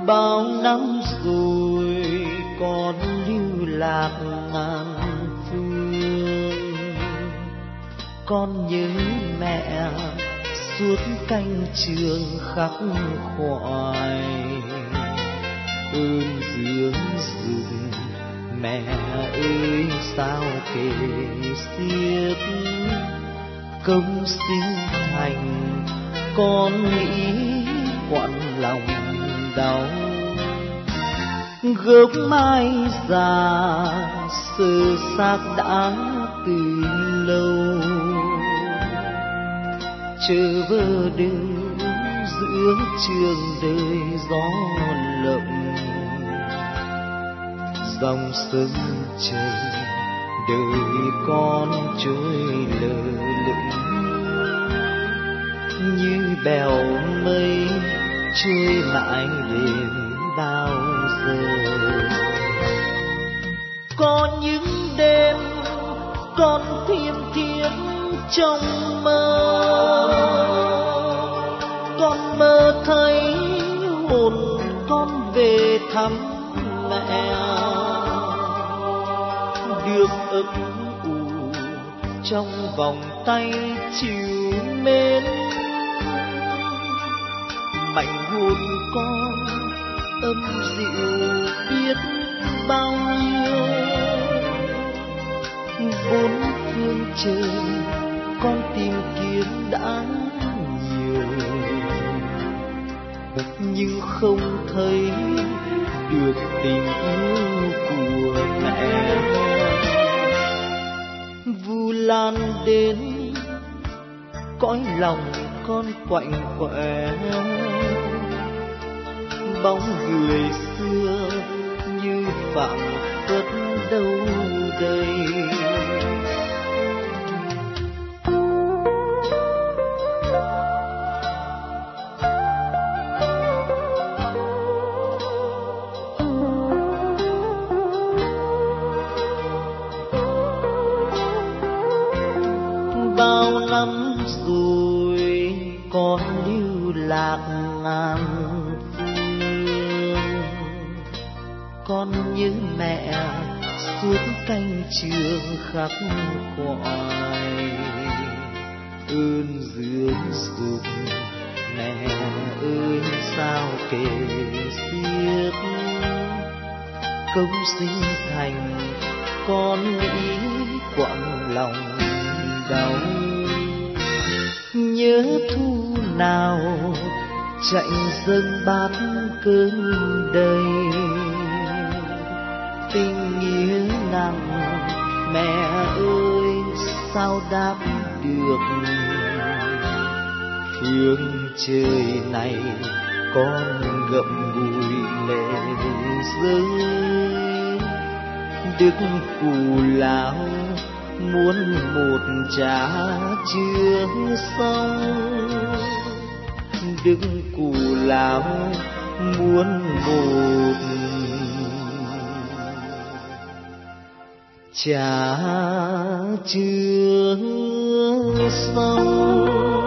Bao năm rồi con lưu lạc ngàn phương, con nhớ mẹ suốt canh trường khắc khoải. Ơn dưỡng rừng mẹ ơi sao kể xiết, công sinh thành con nghĩ quặn lòng đau. Gốc mai già sơ xác đã từ lâu, chờ vơ đứng giữa trường đời gió lộng. Dòng sông chảy đời con trôi lơ lửng, như bèo mây trôi mãi đến bao giờ. Có những đêm con thiêm thiếp trong mơ, con mơ thấy hồn con về thăm mẹ, được ấp ủ trong vòng tay chiều mến. Mảnh hồn con ấm dịu biết bao nhiêu, bốn phương trời con tìm kiếm đã nhiều, nhưng không thấy được tình yêu của mẹ. Vu lan đến cõi lòng con quạnh quẻ, bóng người xưa như phảng phất đâu đây. Bao năm rồi con lưu lạc ngàn phương, con nhớ mẹ suốt canh trường khắc khoải. Ơn dưỡng dục mẹ ơi sao kể xiết, công sinh thành con nghĩ quặn lòng đau. Nhớ thu nào chạnh dâng bát cơm đầy, tình nghĩa nặng mẹ ơi sao đáp được. Phương trời này con ngậm ngùi lệ rơi, đức cù lao muốn một trà chưa xong, đức cù lao muốn một trà chưa xong.